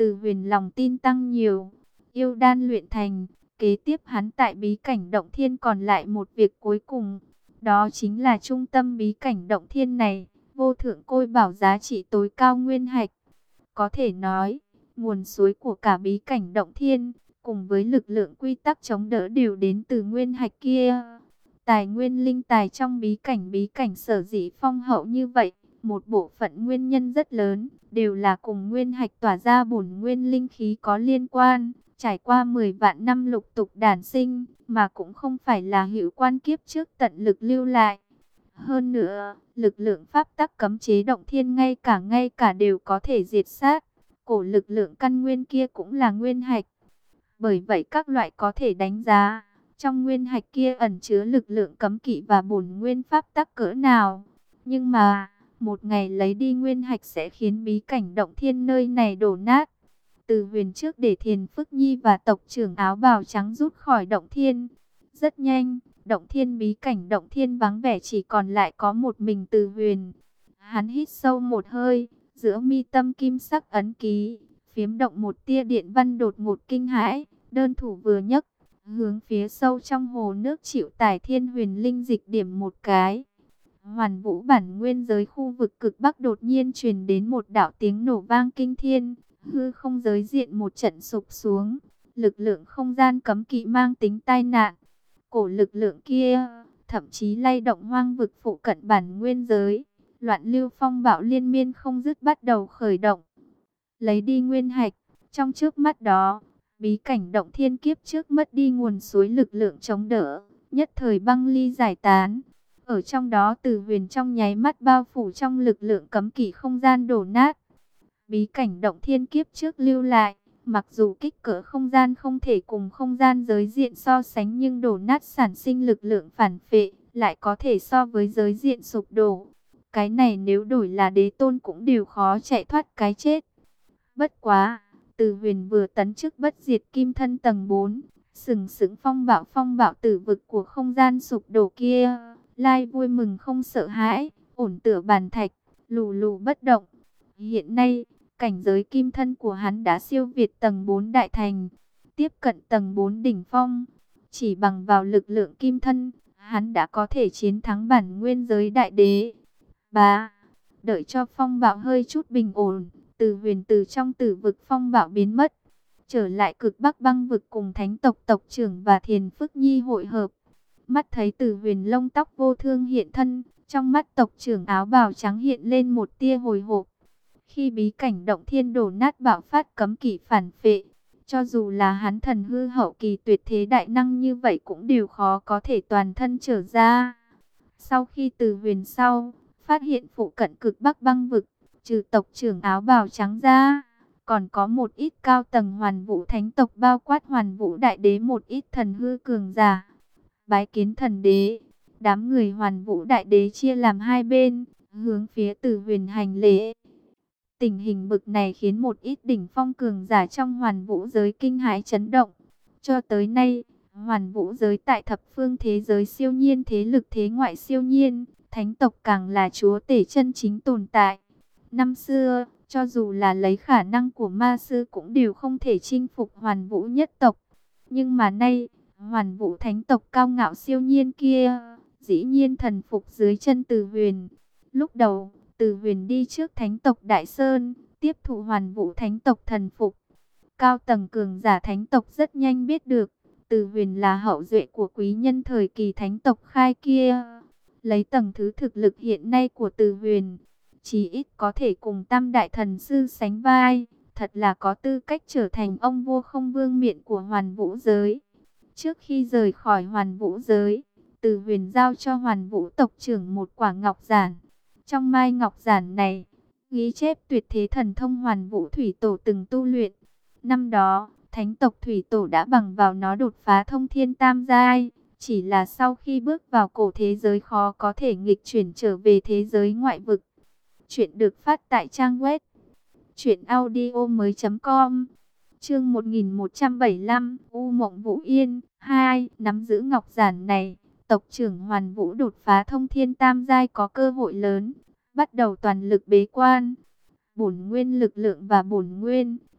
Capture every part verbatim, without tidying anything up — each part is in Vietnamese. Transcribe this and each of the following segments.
Từ Huyền lòng tin tăng nhiều, yêu đan luyện thành. Kế tiếp hắn tại bí cảnh động thiên còn lại một việc cuối cùng, đó chính là trung tâm bí cảnh động thiên này, vô thượng côi bảo giá trị tối cao nguyên hạch. Có thể nói, nguồn suối của cả bí cảnh động thiên, cùng với lực lượng quy tắc chống đỡ đều đến từ nguyên hạch kia. Tài nguyên linh tài trong bí cảnh bí cảnh sở dĩ phong hậu như vậy, một bộ phận nguyên nhân rất lớn, đều là cùng nguyên hạch tỏa ra bổn nguyên linh khí có liên quan. Trải qua mười vạn năm lục tục đản sinh, mà cũng không phải là hữu quan kiếp trước tận lực lưu lại. Hơn nữa, lực lượng pháp tắc cấm chế động thiên ngay cả ngay cả đều có thể diệt sát. Cổ lực lượng căn nguyên kia cũng là nguyên hạch. Bởi vậy các loại có thể đánh giá, trong nguyên hạch kia ẩn chứa lực lượng cấm kỵ và bổn nguyên pháp tắc cỡ nào. Nhưng mà, một ngày lấy đi nguyên hạch sẽ khiến bí cảnh động thiên nơi này đổ nát. Từ Huyền trước để Thiền Phức Nhi và tộc trưởng áo bào trắng rút khỏi động thiên. Rất nhanh, động thiên bí cảnh động thiên vắng vẻ chỉ còn lại có một mình Từ Huyền. Hắn hít sâu một hơi, giữa mi tâm kim sắc ấn ký, phiếm động một tia điện văn đột ngột kinh hãi, đơn thủ vừa nhấc, hướng phía sâu trong hồ nước chịu tải thiên huyền linh dịch điểm một cái. Hoàn Vũ bản nguyên giới khu vực cực bắc đột nhiên truyền đến một đạo tiếng nổ vang kinh thiên. Hư không giới diện một trận sụp xuống, lực lượng không gian cấm kỵ mang tính tai nạn. Cổ lực lượng kia, thậm chí lay động hoang vực phụ cận bản nguyên giới. Loạn lưu phong bạo liên miên không dứt bắt đầu khởi động. Lấy đi nguyên hạch, trong trước mắt đó, bí cảnh động thiên kiếp trước mất đi nguồn suối lực lượng chống đỡ, nhất thời băng ly giải tán. Ở trong đó Từ Huyền trong nháy mắt bao phủ trong lực lượng cấm kỵ không gian đổ nát. Bí cảnh động thiên kiếp trước lưu lại, mặc dù kích cỡ không gian không thể cùng không gian giới diện so sánh nhưng đổ nát sản sinh lực lượng phản phệ, lại có thể so với giới diện sụp đổ. Cái này nếu đổi là đế tôn cũng đều khó chạy thoát cái chết. Bất quá, Từ Huyền vừa tấn chức bất diệt kim thân tầng bốn, sừng sững phong bạo phong bạo tử vực của không gian sụp đổ kia, lai vui mừng không sợ hãi, ổn tựa bàn thạch, lù lù bất động. Hiện nay, cảnh giới kim thân của hắn đã siêu việt tầng bốn đại thành, tiếp cận tầng bốn đỉnh phong. Chỉ bằng vào lực lượng kim thân, hắn đã có thể chiến thắng bản nguyên giới đại đế. Ba, đợi cho phong bạo hơi chút bình ổn, Từ Huyền từ trong tử vực phong bạo biến mất, trở lại cực bắc băng vực cùng thánh tộc tộc trưởng và Thiền Phức Nhi hội hợp. Mắt thấy Từ Huyền lông tóc vô thương hiện thân, trong mắt tộc trưởng áo bào trắng hiện lên một tia hồi hộp. Khi bí cảnh động thiên đổ nát bạo phát cấm kỵ phản phệ, cho dù là hắn thần hư hậu kỳ tuyệt thế đại năng như vậy cũng đều khó có thể toàn thân trở ra. Sau khi Từ Huyền sau, phát hiện phụ cận cực bắc băng vực, trừ tộc trưởng áo bào trắng ra, còn có một ít cao tầng Hoàn Vũ thánh tộc bao quát Hoàn Vũ đại đế một ít thần hư cường giả. Bái kiến thần đế, đám người Hoàn Vũ đại đế chia làm hai bên, hướng phía Từ Huyền hành lễ. Tình hình bực này khiến một ít đỉnh phong cường giả trong Hoàn Vũ giới kinh hãi chấn động. Cho tới nay, Hoàn Vũ giới tại thập phương thế giới siêu nhiên thế lực thế ngoại siêu nhiên, thánh tộc càng là chúa tể chân chính tồn tại. Năm xưa, cho dù là lấy khả năng của ma sư cũng đều không thể chinh phục Hoàn Vũ nhất tộc. Nhưng mà nay, Hoàn Vũ thánh tộc cao ngạo siêu nhiên kia, dĩ nhiên thần phục dưới chân Từ Huyền. Lúc đầu, Từ Huyền đi trước thánh tộc Đại Sơn, tiếp thụ Hoàn Vũ thánh tộc thần phục. Cao tầng cường giả thánh tộc rất nhanh biết được, Từ Huyền là hậu duệ của quý nhân thời kỳ thánh tộc khai kia. Lấy tầng thứ thực lực hiện nay của Từ Huyền, chí ít có thể cùng tam đại thần sư sánh vai, thật là có tư cách trở thành ông vua không vương miện của Hoàn Vũ giới. Trước khi rời khỏi Hoàn Vũ giới, Từ Huyền giao cho Hoàn Vũ tộc trưởng một quả ngọc giản. Trong mai ngọc giản này, ghi chép tuyệt thế thần thông Hoàn Vũ thủy tổ từng tu luyện. Năm đó, thánh tộc thủy tổ đã bằng vào nó đột phá thông thiên tam giai. Chỉ là sau khi bước vào cổ thế giới khó có thể nghịch chuyển trở về thế giới ngoại vực. Chuyện được phát tại trang web truyện audio mới chấm com. Chương một nghìn một trăm bảy mươi lăm, U Mộng Vũ Yên hai. Nắm giữ ngọc giản này, tộc trưởng Hoàn Vũ đột phá thông thiên tam giai có cơ hội lớn, bắt đầu toàn lực bế quan. Bổn nguyên lực lượng và bổn nguyên,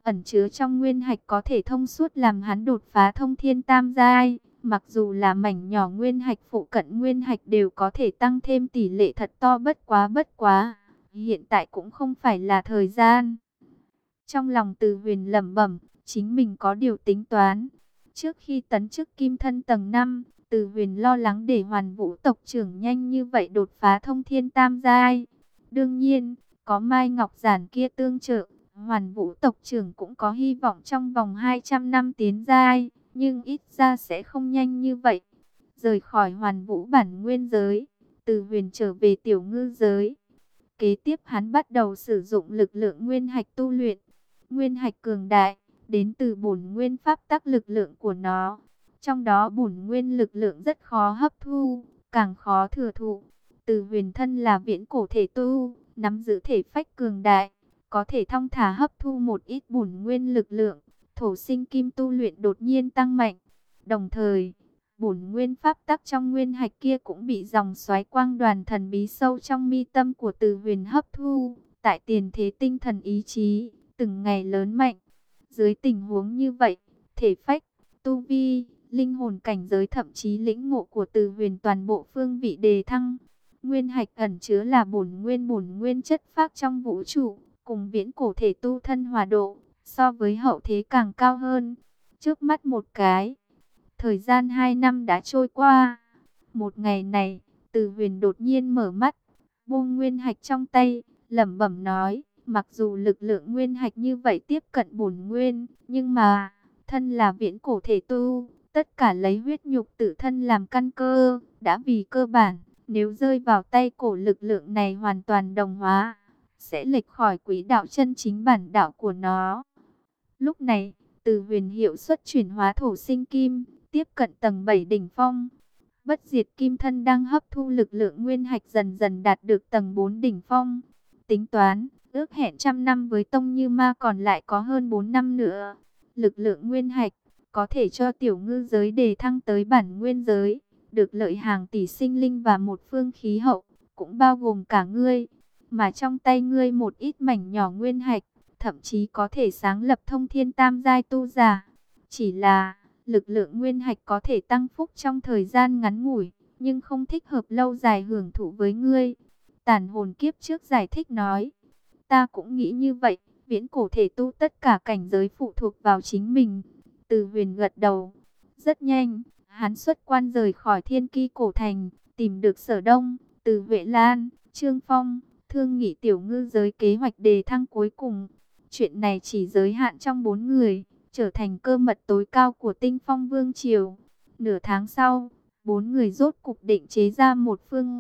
ẩn chứa trong nguyên hạch có thể thông suốt làm hắn đột phá thông thiên tam giai. Mặc dù là mảnh nhỏ nguyên hạch phụ cận nguyên hạch đều có thể tăng thêm tỷ lệ thật to, bất quá bất quá. Hiện tại cũng không phải là thời gian. Trong lòng Từ Huyền lẩm bẩm, chính mình có điều tính toán. Trước khi tấn chức kim thân tầng năm, Từ Huyền lo lắng để Hoàn Vũ tộc trưởng nhanh như vậy đột phá thông thiên tam giai. Đương nhiên, có Mai Ngọc Giản kia tương trợ, Hoàn Vũ tộc trưởng cũng có hy vọng trong vòng hai trăm năm tiến giai, nhưng ít ra sẽ không nhanh như vậy. Rời khỏi Hoàn Vũ bản nguyên giới, Từ Huyền trở về tiểu ngư giới. Kế tiếp hắn bắt đầu sử dụng lực lượng nguyên hạch tu luyện. Nguyên hạch cường đại, đến từ bổn nguyên pháp tắc lực lượng của nó. Trong đó bổn nguyên lực lượng rất khó hấp thu, càng khó thừa thụ. Từ Huyền thân là viễn cổ thể tu, nắm giữ thể phách cường đại, có thể thong thả hấp thu một ít bổn nguyên lực lượng. Thổ sinh kim tu luyện đột nhiên tăng mạnh. Đồng thời, bổn nguyên pháp tắc trong nguyên hạch kia cũng bị dòng xoáy quang đoàn thần bí sâu trong mi tâm của Từ Huyền hấp thu. Tại tiền thế tinh thần ý chí từng ngày lớn mạnh. Dưới tình huống như vậy, thể phách, tu vi, linh hồn cảnh giới thậm chí lĩnh ngộ của Từ Huyền toàn bộ phương vị đề thăng. Nguyên hạch ẩn chứa là bổn nguyên bổn nguyên chất phác trong vũ trụ, cùng viễn cổ thể tu thân hòa độ, so với hậu thế càng cao hơn. Trước mắt một cái, thời gian hai năm đã trôi qua. Một ngày này, Từ Huyền đột nhiên mở mắt, buông nguyên hạch trong tay, lẩm bẩm nói, mặc dù lực lượng nguyên hạch như vậy tiếp cận bổn nguyên, nhưng mà, thân là viễn cổ thể tu, tất cả lấy huyết nhục tự thân làm căn cơ, đã vì cơ bản, nếu rơi vào tay cổ lực lượng này hoàn toàn đồng hóa, sẽ lệch khỏi quỹ đạo chân chính bản đạo của nó. Lúc này, Từ Huyền hiệu suất chuyển hóa thổ sinh kim, tiếp cận tầng bảy đỉnh phong. Bất diệt kim thân đang hấp thu lực lượng nguyên hạch dần dần đạt được tầng bốn đỉnh phong. Tính toán, ước hẹn trăm năm với Tông Như Ma còn lại có hơn bốn năm nữa. Lực lượng nguyên hạch có thể cho tiểu ngư giới đề thăng tới bản nguyên giới, được lợi hàng tỷ sinh linh và một phương khí hậu, cũng bao gồm cả ngươi. Mà trong tay ngươi một ít mảnh nhỏ nguyên hạch, thậm chí có thể sáng lập thông thiên tam giai tu giả. Chỉ là, lực lượng nguyên hạch có thể tăng phúc trong thời gian ngắn ngủi, nhưng không thích hợp lâu dài hưởng thụ với ngươi. Tàn hồn kiếp trước giải thích nói, ta cũng nghĩ như vậy, viễn cổ thể tu tất cả cảnh giới phụ thuộc vào chính mình. Từ Huyền gật đầu. Rất nhanh, hắn xuất quan rời khỏi Thiên Ki cổ thành, tìm được Sở Đông, Từ Huệ Lan, Trương Phong, thương nghị tiểu ngư giới kế hoạch đề thăng cuối cùng. Chuyện này chỉ giới hạn trong bốn người, trở thành cơ mật tối cao của Tinh Phong Vương Triều. Nửa tháng sau, bốn người rốt cục định chế ra một phương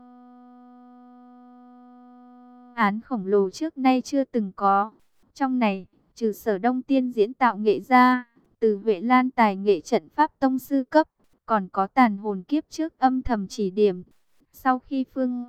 án khổng lồ trước nay chưa từng có. Trong này, trừ Sở Đông tiên diễn tạo nghệ ra, Từ Huệ Lan tài nghệ trận pháp tông sư cấp, còn có tàn hồn kiếp trước âm thầm chỉ điểm. Sau khi phương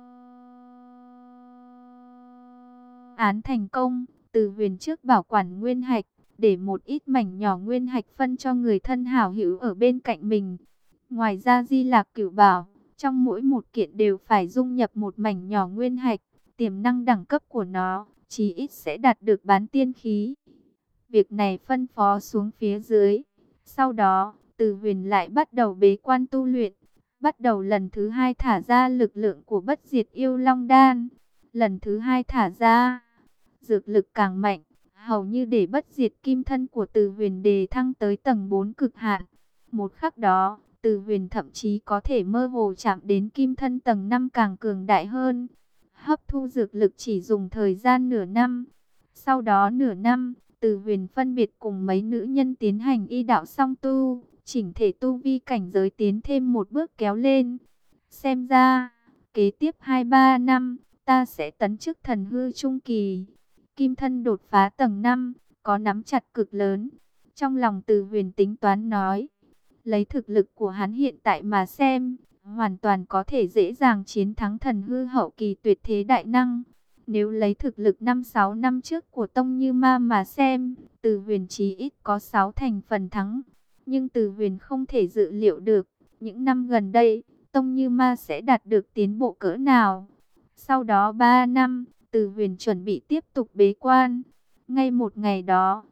án thành công, Từ Huyền trước bảo quản nguyên hạch, để một ít mảnh nhỏ nguyên hạch phân cho người thân hảo hữu ở bên cạnh mình. Ngoài ra Di Lạc Cửu bảo, trong mỗi một kiện đều phải dung nhập một mảnh nhỏ nguyên hạch, tiềm năng đẳng cấp của nó, chí ít sẽ đạt được bán tiên khí. Việc này phân phó xuống phía dưới. Sau đó, Từ Huyền lại bắt đầu bế quan tu luyện, bắt đầu lần thứ hai thả ra lực lượng của bất diệt yêu long đan. Lần thứ hai thả ra, dược lực càng mạnh, hầu như để bất diệt kim thân của Từ Huyền đề thăng tới tầng bốn cực hạn. Một khắc đó, Từ Huyền thậm chí có thể mơ hồ chạm đến kim thân tầng năm càng cường đại hơn. Hấp thu dược lực chỉ dùng thời gian nửa năm. Sau đó nửa năm, Từ Huyền phân biệt cùng mấy nữ nhân tiến hành y đạo song tu, chỉnh thể tu vi cảnh giới tiến thêm một bước kéo lên. Xem ra, kế tiếp hai ba năm, ta sẽ tấn chức thần hư trung kỳ. Kim thân đột phá tầng năm, có nắm chặt cực lớn. Trong lòng Từ Huyền tính toán nói, lấy thực lực của hắn hiện tại mà xem, hoàn toàn có thể dễ dàng chiến thắng thần hư hậu kỳ tuyệt thế đại năng. Nếu lấy thực lực năm sáu năm trước của Tông Như Ma mà xem, Từ Huyền chí ít có sáu thành phần thắng. Nhưng Từ Huyền không thể dự liệu được, những năm gần đây, Tông Như Ma sẽ đạt được tiến bộ cỡ nào. Sau đó ba năm, Từ Huyền chuẩn bị tiếp tục bế quan. Ngay một ngày đó,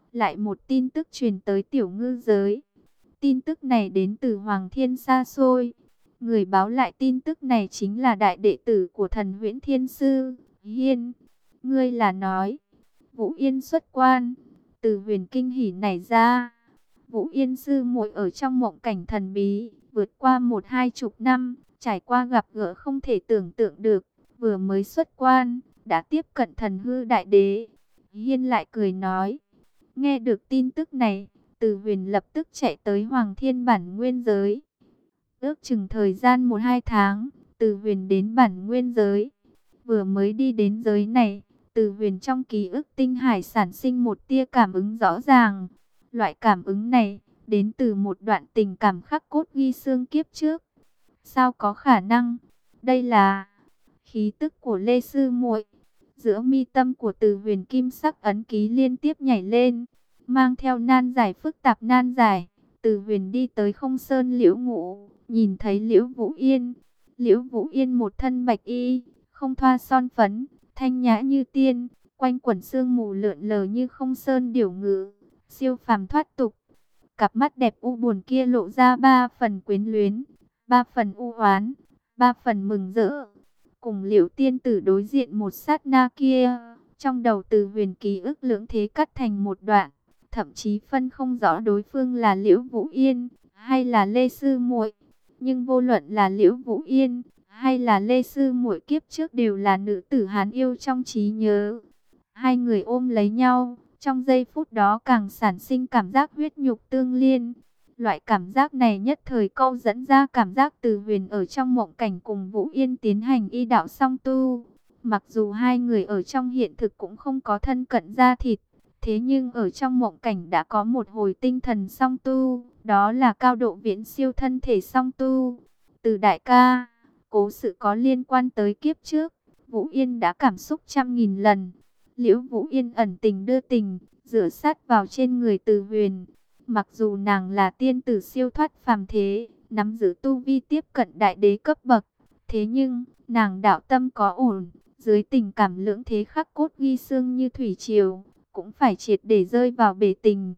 lại một tin tức truyền tới tiểu ngư giới. Tin tức này đến từ Hoàng Thiên xa xôi. Người báo lại tin tức này chính là đại đệ tử của thần Huyễn Thiên Sư, Hiên. Ngươi là nói, Vũ Yên xuất quan. Từ Huyền kinh hỉ nảy ra. Vũ Yên sư muội ở trong mộng cảnh thần bí, vượt qua một hai chục năm, trải qua gặp gỡ không thể tưởng tượng được, vừa mới xuất quan, đã tiếp cận thần hư đại đế. Hiên lại cười nói, nghe được tin tức này, Từ Huyền lập tức chạy tới Hoàng Thiên bản nguyên giới. Ước chừng thời gian một hai tháng, Từ Huyền đến bản nguyên giới. Vừa mới đi đến giới này, Từ Huyền trong ký ức tinh hải sản sinh một tia cảm ứng rõ ràng. Loại cảm ứng này đến từ một đoạn tình cảm khắc cốt ghi xương kiếp trước. Sao có khả năng? Đây là khí tức của Lê sư muội. Giữa mi tâm của Từ Huyền kim sắc ấn ký liên tiếp nhảy lên, mang theo nan giải phức tạp nan giải. Từ Huyền đi tới không sơn Liễu Ngũ, nhìn thấy Liễu Vũ Yên. Liễu Vũ Yên một thân bạch y, không thoa son phấn, thanh nhã như tiên, quanh quẩn sương mù lượn lờ như không sơn điểu ngự, siêu phàm thoát tục. Cặp mắt đẹp u buồn kia lộ ra ba phần quyến luyến, ba phần u oán, ba phần mừng rỡ. Cùng Liễu tiên tử đối diện một sát na kia, trong đầu Từ Huyền ký ức lưỡng thế cắt thành một đoạn, thậm chí phân không rõ đối phương là Liễu Vũ Yên hay là Lê sư muội. Nhưng vô luận là Liễu Vũ Yên hay là Lê sư muội kiếp trước đều là nữ tử Hán yêu trong trí nhớ. Hai người ôm lấy nhau, trong giây phút đó càng sản sinh cảm giác huyết nhục tương liên. Loại cảm giác này nhất thời câu dẫn ra cảm giác Từ Huyền ở trong mộng cảnh cùng Vũ Yên tiến hành y đạo song tu. Mặc dù hai người ở trong hiện thực cũng không có thân cận da thịt, thế nhưng ở trong mộng cảnh đã có một hồi tinh thần song tu, đó là cao độ viễn siêu thân thể song tu. Từ đại ca, cố sự có liên quan tới kiếp trước, Vũ Yên đã cảm xúc trăm nghìn lần. Liễu Vũ Yên ẩn tình đưa tình, dựa sát vào trên người Từ Huyền. Mặc dù nàng là tiên tử siêu thoát phàm thế, nắm giữ tu vi tiếp cận đại đế cấp bậc, thế nhưng nàng đạo tâm có ổn, dưới tình cảm lưỡng thế khắc cốt ghi xương như thủy triều, cũng phải triệt để rơi vào bể tình.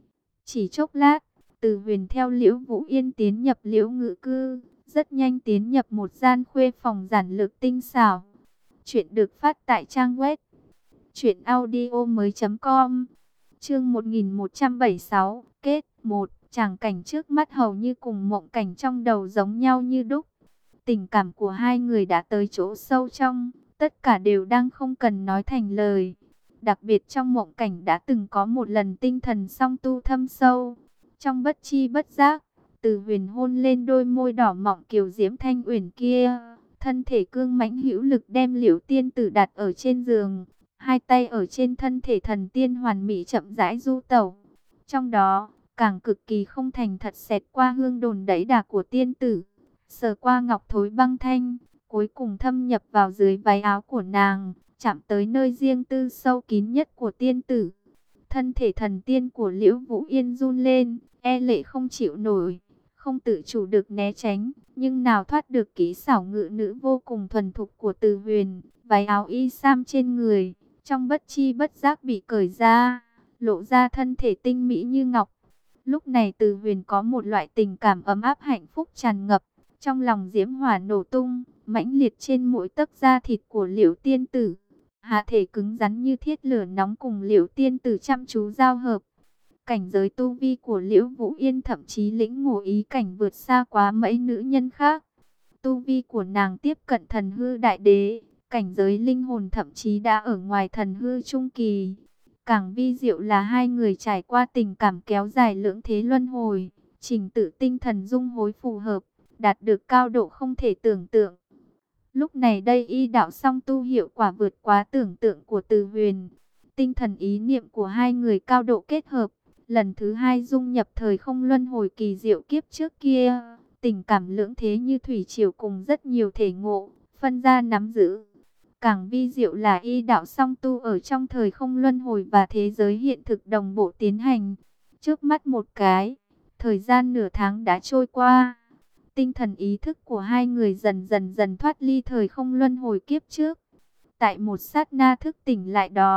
Chỉ chốc lát, Từ Huyền theo Liễu Vũ Yên tiến nhập Liễu Ngự Cư, rất nhanh tiến nhập một gian khuê phòng giản lược tinh xảo. Chuyện được phát tại trang web truyện audio mới chấm com. Chương một nghìn một trăm bảy mươi sáu, kết một. Tràng cảnh trước mắt hầu như cùng mộng cảnh trong đầu giống nhau như đúc. Tình cảm của hai người đã tới chỗ sâu trong, tất cả đều đang không cần nói thành lời. Đặc biệt trong mộng cảnh đã từng có một lần tinh thần song tu thâm sâu. Trong bất chi bất giác, Từ Huyền hôn lên đôi môi đỏ mọng kiều diễm thanh uyển kia. Thân thể cương mãnh hữu lực đem Liễu tiên tử đặt ở trên giường. Hai tay ở trên thân thể thần tiên hoàn mỹ chậm rãi du tẩu. Trong đó, càng cực kỳ không thành thật xẹt qua hương đồn đẫy đà của tiên tử. Sờ qua ngọc thối băng thanh, cuối cùng thâm nhập vào dưới váy áo của nàng, chạm tới nơi riêng tư sâu kín nhất của tiên tử. Thân thể thần tiên của Liễu Vũ Yên run lên, e lệ không chịu nổi, không tự chủ được né tránh, nhưng nào thoát được kỹ xảo ngự nữ vô cùng thuần thục của Từ Huyền. Váy áo y sam trên người, trong bất chi bất giác bị cởi ra, lộ ra thân thể tinh mỹ như ngọc. Lúc này Từ Huyền có một loại tình cảm ấm áp hạnh phúc tràn ngập, trong lòng diễm hỏa nổ tung, mãnh liệt trên mỗi tấc da thịt của Liễu tiên tử. Hạ thể cứng rắn như thiết lửa nóng cùng Liễu tiên tử chăm chú giao hợp. Cảnh giới tu vi của Liễu Vũ Yên thậm chí lĩnh ngộ ý cảnh vượt xa quá mấy nữ nhân khác. Tu vi của nàng tiếp cận thần hư đại đế, cảnh giới linh hồn thậm chí đã ở ngoài thần hư trung kỳ. Càng vi diệu là hai người trải qua tình cảm kéo dài lưỡng thế luân hồi, trình tự tinh thần dung hối phù hợp, đạt được cao độ không thể tưởng tượng. Lúc này đây y đạo song tu hiệu quả vượt quá tưởng tượng của Từ Huyền. Tinh thần ý niệm của hai người cao độ kết hợp, lần thứ hai dung nhập thời không luân hồi kỳ diệu kiếp trước kia. Tình cảm lưỡng thế như thủy triều cùng rất nhiều thể ngộ, phân ra nắm giữ. Càng vi diệu là y đạo song tu ở trong thời không luân hồi và thế giới hiện thực đồng bộ tiến hành. Trước mắt một cái, thời gian nửa tháng đã trôi qua. Tinh thần ý thức của hai người dần dần dần thoát ly thời không luân hồi kiếp trước. Tại một sát na thức tỉnh lại đó,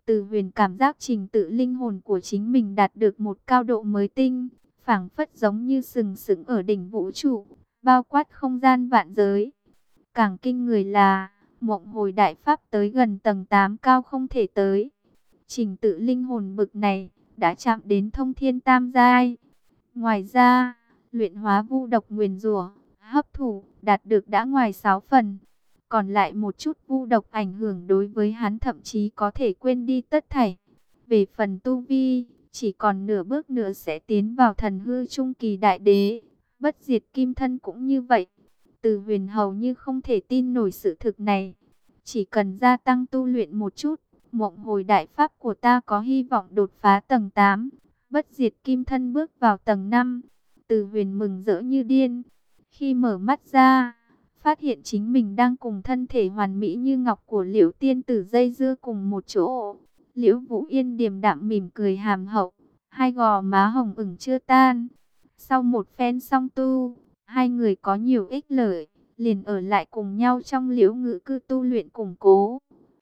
Từ Huyền cảm giác trình tự linh hồn của chính mình đạt được một cao độ mới tinh, phảng phất giống như sừng sững ở đỉnh vũ trụ, bao quát không gian vạn giới. Càng kinh người là, mộng hồi đại pháp tới gần tầng tám cao không thể tới. Trình tự linh hồn bực này, đã chạm đến thông thiên tam giai. Ngoài ra, luyện hóa vu độc nguyền rủa, hấp thụ, đạt được đã ngoài sáu phần. Còn lại một chút vu độc ảnh hưởng đối với hắn thậm chí có thể quên đi tất thảy. Về phần tu vi, chỉ còn nửa bước nữa sẽ tiến vào thần hư trung kỳ đại đế. Bất diệt kim thân cũng như vậy. Từ Huyền hầu như không thể tin nổi sự thực này. Chỉ cần gia tăng tu luyện một chút, mộng hồi đại pháp của ta có hy vọng đột phá tầng tám. Bất diệt kim thân bước vào tầng năm. Từ Huyền mừng rỡ như điên. Khi mở mắt ra, phát hiện chính mình đang cùng thân thể hoàn mỹ như ngọc của Liễu tiên tử dây dưa cùng một chỗ. Liễu Vũ Yên điềm đạm mỉm cười hàm hậu, hai gò má hồng ửng chưa tan. Sau một phen song tu, hai người có nhiều ích lợi, liền ở lại cùng nhau trong Liễu Ngự cư tu luyện củng cố.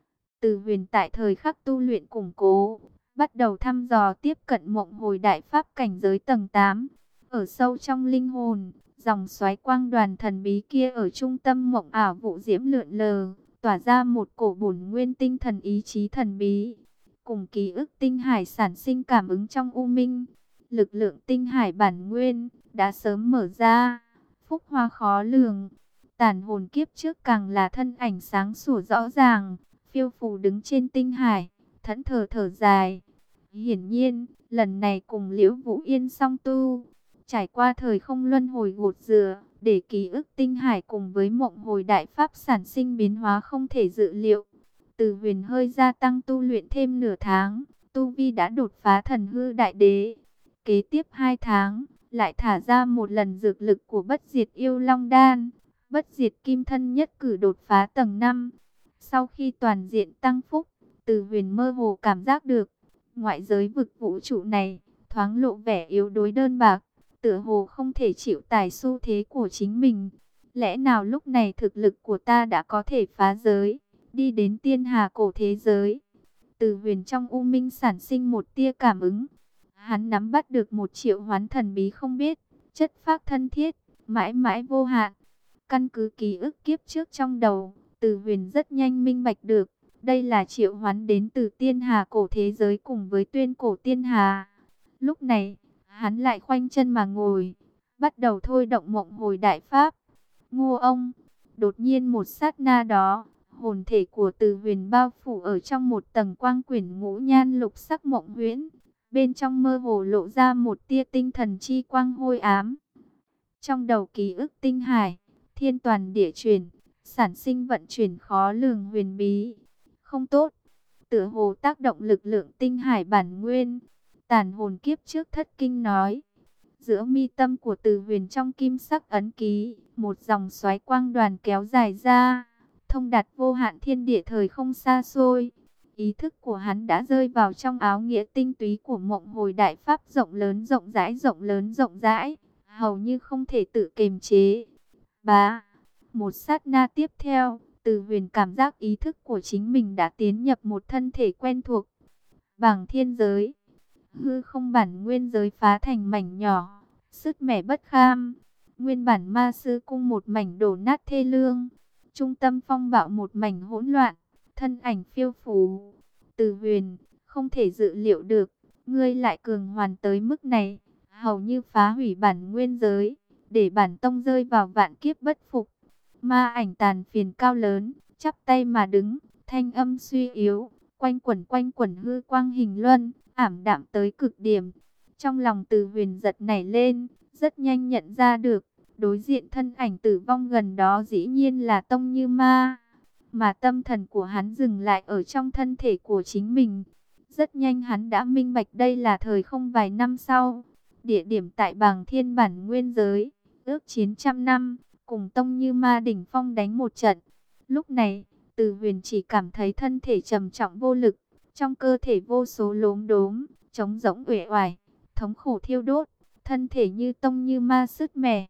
Từ Huyền tại thời khắc tu luyện củng cố, bắt đầu thăm dò tiếp cận mộng hồi đại pháp cảnh giới tầng tám. Ở sâu trong linh hồn, dòng xoáy quang đoàn thần bí kia ở trung tâm mộng ảo vụ diễm lượn lờ, tỏa ra một cổ bổn nguyên tinh thần ý chí thần bí. Cùng ký ức tinh hải sản sinh cảm ứng trong u minh, lực lượng tinh hải bản nguyên đã sớm mở ra, phúc hoa khó lường. Tàn hồn kiếp trước càng là thân ảnh sáng sủa rõ ràng, phiêu phù đứng trên tinh hải, thẫn thờ thở dài. Hiển nhiên, lần này cùng Liễu Vũ Yên song tu, trải qua thời không luân hồi gột rửa, để ký ức tinh hải cùng với mộng hồi đại pháp sản sinh biến hóa không thể dự liệu. Từ Huyền hơi gia tăng tu luyện thêm nửa tháng, tu vi đã đột phá thần hư đại đế. Kế tiếp hai tháng, lại thả ra một lần dược lực của bất diệt yêu long đan, bất diệt kim thân nhất cử đột phá tầng năm. Sau khi toàn diện tăng phúc, Từ Huyền mơ hồ cảm giác được, ngoại giới vực vũ trụ này, thoáng lộ vẻ yếu đuối đơn bạc, tựa hồ không thể chịu tải xu thế của chính mình. Lẽ nào lúc này thực lực của ta đã có thể phá giới, đi đến tiên hà cổ thế giới? Từ Huyền trong u minh sản sinh một tia cảm ứng. Hắn nắm bắt được một triệu hoán thần bí không biết, chất phác thân thiết, mãi mãi vô hạn. Căn cứ ký ức kiếp trước trong đầu, Từ Huyền rất nhanh minh bạch được, đây là triệu hoán đến từ tiên hà cổ thế giới cùng với tuyên cổ tiên hà. Lúc này, hắn lại khoanh chân mà ngồi, bắt đầu thôi động mộng hồi đại pháp. Ngô ông, đột nhiên một sát na đó, hồn thể của Từ Huyền bao phủ ở trong một tầng quang quyển ngũ nhan lục sắc mộng huyễn. Bên trong mơ hồ lộ ra một tia tinh thần chi quang hôi ám. Trong đầu ký ức tinh hải, thiên toàn địa chuyển, sản sinh vận chuyển khó lường huyền bí. Không tốt, tựa hồ tác động lực lượng tinh hải bản nguyên. Tàn hồn kiếp trước thất kinh nói. Giữa mi tâm của Từ Huyền trong kim sắc ấn ký, một dòng xoáy quang đoàn kéo dài ra, thông đạt vô hạn thiên địa thời không xa xôi. Ý thức của hắn đã rơi vào trong áo nghĩa tinh túy của mộng hồi đại pháp rộng lớn rộng rãi rộng lớn rộng rãi, hầu như không thể tự kiềm chế. Bá, một sát na tiếp theo, Từ Huyền cảm giác ý thức của chính mình đã tiến nhập một thân thể quen thuộc. Bảng thiên giới, hư không bản nguyên giới phá thành mảnh nhỏ, sứt mẻ bất kham. Nguyên bản ma sư cung một mảnh đổ nát thê lương, trung tâm phong bạo một mảnh hỗn loạn, thân ảnh phiêu phù. Từ Huyền, không thể dự liệu được, ngươi lại cường hoàn tới mức này, hầu như phá hủy bản nguyên giới, để bản tông rơi vào vạn kiếp bất phục. Ma ảnh tàn phiền cao lớn, chắp tay mà đứng, thanh âm suy yếu, quanh quẩn quanh quẩn hư quang hình luân, ảm đạm tới cực điểm. Trong lòng Từ Huyền giật nảy lên, rất nhanh nhận ra được, đối diện thân ảnh tử vong gần đó dĩ nhiên là Tông Như Ma. Mà tâm thần của hắn dừng lại ở trong thân thể của chính mình. Rất nhanh hắn đã minh bạch đây là thời không vài năm sau. Địa điểm tại Bàng Thiên bản nguyên giới, ước chiến trăm năm, cùng Tông Như Ma đỉnh phong đánh một trận. Lúc này, Từ Huyền chỉ cảm thấy thân thể trầm trọng vô lực, trong cơ thể vô số lốm đốm, trống rỗng uể oải, thống khổ thiêu đốt, thân thể như Tông Như Ma sứt mẻ.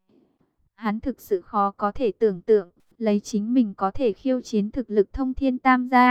Hắn thực sự khó có thể tưởng tượng, lấy chính mình có thể khiêu chiến thực lực thông thiên tam giai,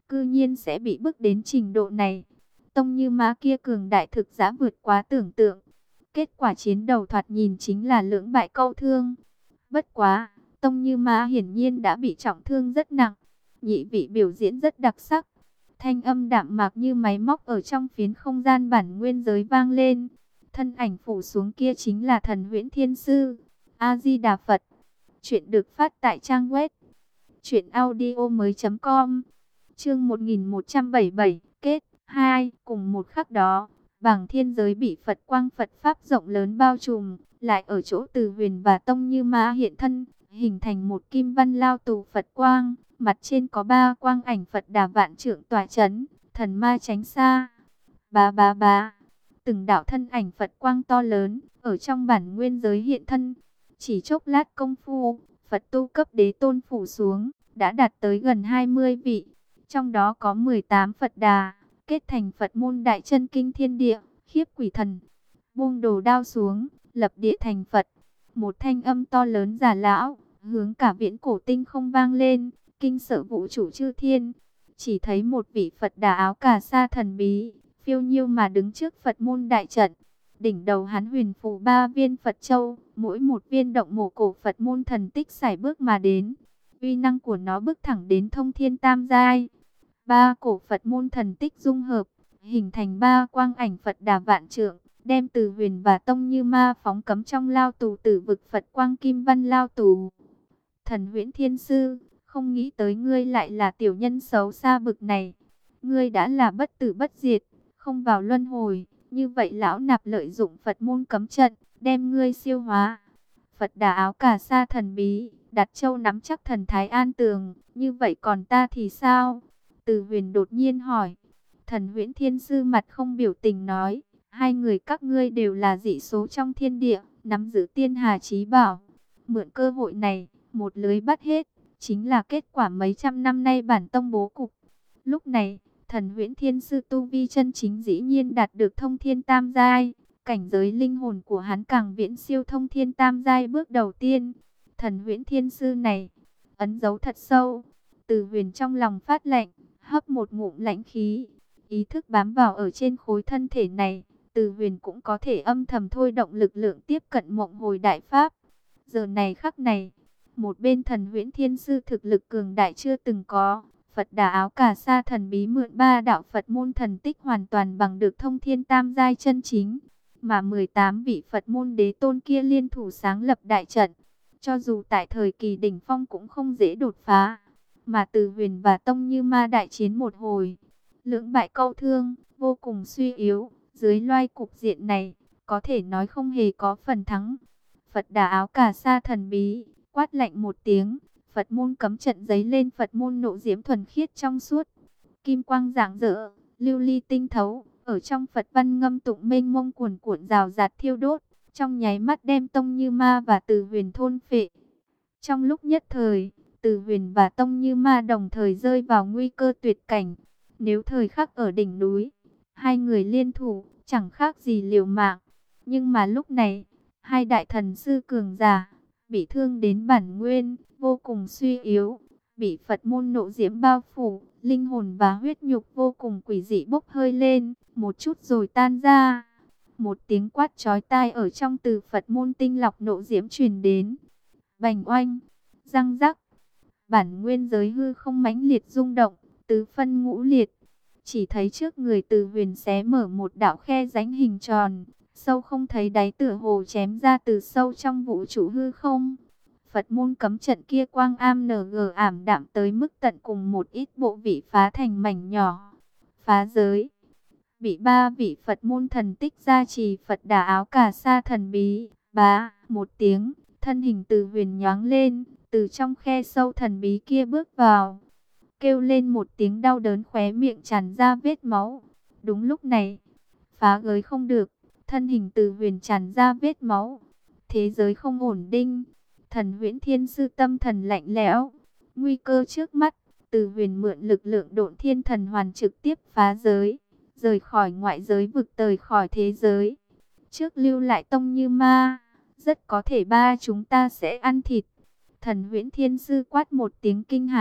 cư nhiên sẽ bị bức đến trình độ này. Tông Như Ma kia cường đại thực đã vượt quá tưởng tượng. Kết quả chiến đầu thoạt nhìn chính là lưỡng bại câu thương. Bất quá, Tông Như Ma hiển nhiên đã bị trọng thương rất nặng. Nhị vị biểu diễn rất đặc sắc. Thanh âm đạm mạc như máy móc ở trong phiến không gian bản nguyên giới vang lên. Thân ảnh phủ xuống kia chính là Thần Huyễn Thiên Sư. A Di Đà Phật. Chuyện được phát tại trang web truyện audio mới chấm com. Chương một nghìn một trăm bảy mươi bảy, kết hai. Cùng một khắc đó, bảng thiên giới bị Phật quang Phật pháp rộng lớn bao trùm, lại ở chỗ Từ Huyền và Tông Như Ma hiện thân, hình thành một kim văn lao tù Phật quang, mặt trên có ba quang ảnh Phật Đà vạn trượng tỏa chấn, thần ma tránh xa. Ba ba ba. Từng đạo thân ảnh Phật quang to lớn ở trong bản nguyên giới hiện thân, chỉ chốc lát công phu, Phật tu cấp đế tôn phủ xuống, đã đạt tới gần hai mươi vị. Trong đó có mười tám Phật Đà, kết thành Phật môn đại chân kinh thiên địa, khiếp quỷ thần. Buông đồ đao xuống, lập địa thành Phật. Một thanh âm to lớn già lão, hướng cả viễn cổ tinh không vang lên, kinh sợ vũ trụ chư thiên. Chỉ thấy một vị Phật Đà áo cà sa thần bí, phiêu nhiêu mà đứng trước Phật môn đại trận. Đỉnh đầu hắn huyền phù ba viên Phật châu, mỗi một viên động mổ cổ Phật môn thần tích sải bước mà đến. Uy năng của nó bước thẳng đến thông thiên tam giai. Ba cổ Phật môn thần tích dung hợp, hình thành ba quang ảnh Phật Đà vạn trượng, đem Từ Huyền và Tông Như Ma phóng cấm trong lao tù tử vực Phật quang kim văn lao tù. Thần Huyễn Thiên Sư, không nghĩ tới ngươi lại là tiểu nhân xấu xa bực này. Ngươi đã là bất tử bất diệt, không vào luân hồi, như vậy lão nạp lợi dụng Phật môn cấm trận, đem ngươi siêu hóa. Phật Đà áo cà sa thần bí, đặt châu nắm chắc thần thái an tường, như vậy còn ta thì sao? Từ Huyền đột nhiên hỏi. Thần Huyễn Thiên Sư mặt không biểu tình nói, hai người các ngươi đều là dị số trong thiên địa, nắm giữ tiên hà chí bảo. Mượn cơ hội này, một lưới bắt hết, chính là kết quả mấy trăm năm nay bản tông bố cục. Lúc này, Thần Huyễn Thiên Sư tu vi chân chính dĩ nhiên đạt được thông thiên tam giai, cảnh giới linh hồn của hắn càng viễn siêu thông thiên tam giai bước đầu tiên. Thần Huyễn Thiên Sư này, ấn dấu thật sâu. Từ Huyền trong lòng phát lạnh, hấp một ngụm lãnh khí, ý thức bám vào ở trên khối thân thể này. Từ Huyền cũng có thể âm thầm thôi động lực lượng tiếp cận mộng hồi đại pháp. Giờ này khắc này, một bên Thần Huyễn Thiên Sư thực lực cường đại chưa từng có. Phật Đà áo cà sa thần bí mượn ba đạo Phật môn thần tích hoàn toàn bằng được thông thiên tam giai chân chính. Mà mười tám vị Phật môn đế tôn kia liên thủ sáng lập đại trận. Cho dù tại thời kỳ đỉnh phong cũng không dễ đột phá. Mà Từ Huyền và Tông Như Ma đại chiến một hồi, lưỡng bại câu thương, vô cùng suy yếu. Dưới loai cục diện này, có thể nói không hề có phần thắng. Phật Đà áo cà sa thần bí, quát lạnh một tiếng. Phật môn cấm trận giấy lên Phật môn nộ diễm thuần khiết trong suốt. Kim quang rạng rỡ, lưu ly tinh thấu, ở trong Phật văn ngâm tụng mênh mông cuồn cuộn rào rạt thiêu đốt, trong nháy mắt đem Tông Như Ma và Từ Huyền thôn phệ. Trong lúc nhất thời, Từ Huyền và Tông Như Ma đồng thời rơi vào nguy cơ tuyệt cảnh. Nếu thời khắc ở đỉnh núi, hai người liên thủ, chẳng khác gì liều mạng. Nhưng mà lúc này, hai đại thần sư cường giả, bị thương đến bản nguyên, vô cùng suy yếu, bị Phật môn nộ diễm bao phủ, linh hồn và huyết nhục vô cùng quỷ dị bốc hơi lên, một chút rồi tan ra. Một tiếng quát chói tai ở trong từ Phật môn tinh lọc nộ diễm truyền đến. Bành oanh, răng rắc, bản nguyên giới hư không mãnh liệt rung động, tứ phân ngũ liệt. Chỉ thấy trước người Từ Huyền xé mở một đạo khe rãnh hình tròn, sâu không thấy đáy, tựa hồ chém ra từ sâu trong vũ trụ hư không. Phật môn cấm trận kia quang am ng ảm đạm tới mức tận cùng, một ít bộ vị phá thành mảnh nhỏ. Phá giới. Bị ba vị Phật môn thần tích gia trì, Phật Đà áo cà sa thần bí, bá, một tiếng, thân hình Từ Huyền nhoáng lên, từ trong khe sâu thần bí kia bước vào. Kêu lên một tiếng đau đớn, khóe miệng tràn ra vết máu. Đúng lúc này, phá giới không được, thân hình Từ Huyền tràn ra vết máu. Thế giới không ổn định. Thần Huyễn Thiên Sư tâm thần lạnh lẽo, nguy cơ trước mắt. Từ Huyền mượn lực lượng Độn Thiên Thần Hoàn trực tiếp phá giới, rời khỏi ngoại giới vực, rời khỏi thế giới. Trước lưu lại Tông Như Ma, rất có thể ba chúng ta sẽ ăn thịt. Thần Huyễn Thiên Sư quát một tiếng kinh hãi,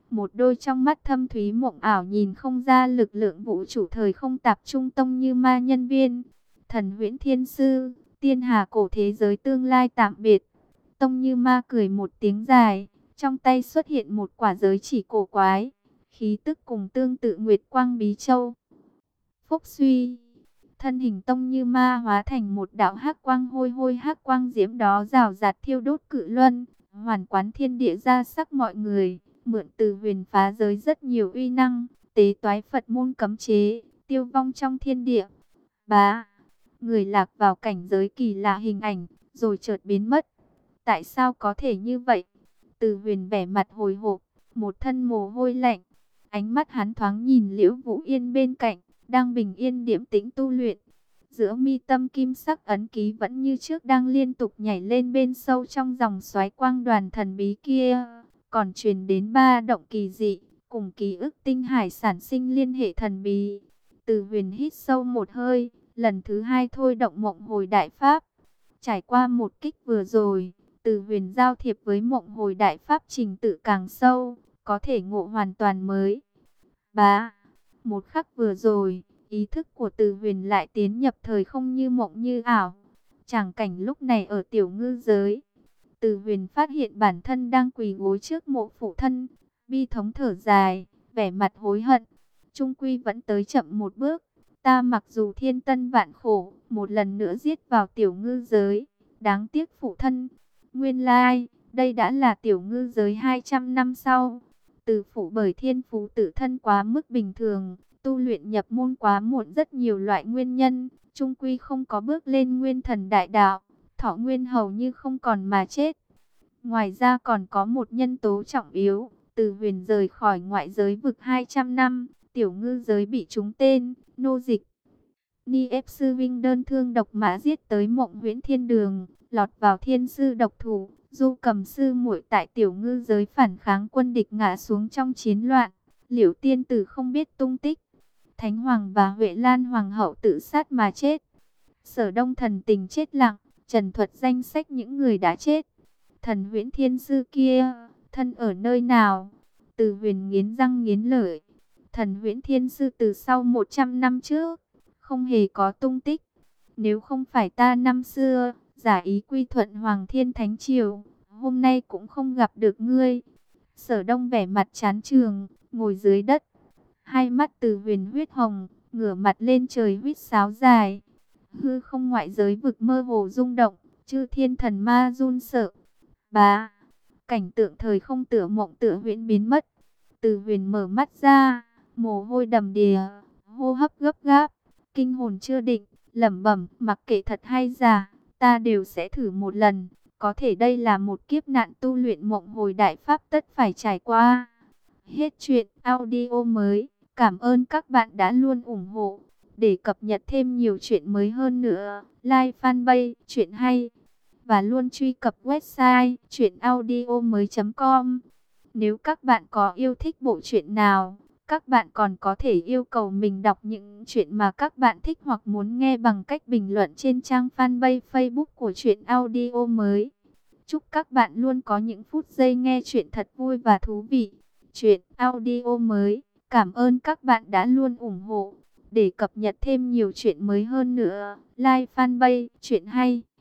Một đôi trong mắt thâm thúy mộng ảo nhìn không ra lực lượng vũ trụ thời không tạp trung tông như ma nhân viên. Thần huyễn thiên sư, tiên hà cổ thế giới tương lai tạm biệt. Tông Như Ma cười một tiếng dài, trong tay xuất hiện một quả giới chỉ cổ quái, khí tức cùng tương tự Nguyệt Quang Bí Châu. Phúc suy, thân hình Tông Như Ma hóa thành một đạo hắc quang hôi hôi hắc quang diễm đó rào rạt thiêu đốt cự luân, hoàn quán thiên địa ra sắc mọi người, mượn từ huyền phá giới rất nhiều uy năng, tế toái Phật môn cấm chế, tiêu vong trong thiên địa. Bá, người lạc vào cảnh giới kỳ lạ hình ảnh, rồi chợt biến mất. Tại sao có thể như vậy? Từ huyền vẻ mặt hồi hộp, một thân mồ hôi lạnh. Ánh mắt hắn thoáng nhìn Liễu Vũ Yên bên cạnh, đang bình yên điềm tĩnh tu luyện. Giữa mi tâm kim sắc ấn ký vẫn như trước đang liên tục nhảy lên bên sâu trong dòng xoáy quang đoàn thần bí kia. Còn truyền đến ba động kỳ dị, cùng ký ức tinh hải sản sinh liên hệ thần bí. Từ huyền hít sâu một hơi, lần thứ hai thôi động mộng hồi đại pháp. Trải qua một kích vừa rồi, Từ huyền giao thiệp với mộng hồi đại pháp trình tự càng sâu, có thể ngộ hoàn toàn mới. Bá, một khắc vừa rồi, ý thức của Từ huyền lại tiến nhập thời không như mộng như ảo. Tràng cảnh lúc này ở tiểu ngư giới. Từ huyền phát hiện bản thân đang quỳ gối trước mộ phụ thân, bi thống thở dài, vẻ mặt hối hận. Trung quy vẫn tới chậm một bước. Ta mặc dù thiên tân vạn khổ, một lần nữa giết vào tiểu ngư giới. Đáng tiếc phụ thân. Nguyên lai, đây đã là tiểu ngư giới hai trăm năm sau. Từ phụ bởi thiên phú tự thân quá mức bình thường, tu luyện nhập môn quá muộn rất nhiều loại nguyên nhân, trung quy không có bước lên nguyên thần đại đạo, thọ nguyên hầu như không còn mà chết. Ngoài ra còn có một nhân tố trọng yếu, Từ huyền rời khỏi ngoại giới vực hai trăm năm, tiểu ngư giới bị trúng tên, nô dịch. Ni ép sư vinh đơn thương độc mã giết tới mộng huyễn thiên đường, lọt vào thiên sư độc thủ, du cầm sư muội tại tiểu ngư giới phản kháng quân địch ngã xuống trong chiến loạn. Liễu tiên tử không biết tung tích. Thánh hoàng và Huệ Lan hoàng hậu tự sát mà chết. Sở Đông thần tình chết lặng, trần thuật danh sách những người đã chết. Thần huyễn thiên sư kia, thân ở nơi nào? Từ huyền nghiến răng nghiến lợi. Thần huyễn thiên sư từ sau một trăm năm trước, không hề có tung tích. Nếu không phải ta năm xưa, giả ý quy thuận Hoàng Thiên Thánh Triều, hôm nay cũng không gặp được ngươi. Sở Đông vẻ mặt chán trường, ngồi dưới đất. Hai mắt Từ huyền huyết hồng, ngửa mặt lên trời huýt sáo dài. Hư không ngoại giới vực mơ hồ rung động, chư thiên thần ma run sợ. Bá, cảnh tượng thời không tựa mộng tựa huyễn biến mất. Từ huyền mở mắt ra, mồ hôi đầm đìa, hô hấp gấp gáp, kinh hồn chưa định, lẩm bẩm, mặc kệ thật hay giả, ta đều sẽ thử một lần. Có thể đây là một kiếp nạn tu luyện mộng hồi đại pháp tất phải trải qua. Hết chuyện audio mới. Cảm ơn các bạn đã luôn ủng hộ. Để cập nhật thêm nhiều chuyện mới hơn nữa, like fanpage Chuyện Hay và luôn truy cập website truyện audio mới chấm com. Nếu các bạn có yêu thích bộ truyện nào, các bạn còn có thể yêu cầu mình đọc những chuyện mà các bạn thích hoặc muốn nghe bằng cách bình luận trên trang fanpage Facebook của Chuyện Audio mới. Chúc các bạn luôn có những phút giây nghe chuyện thật vui và thú vị. Chuyện audio mới. Cảm ơn các bạn đã luôn ủng hộ. Để cập nhật thêm nhiều chuyện mới hơn nữa, like fanpage Chuyện Hay.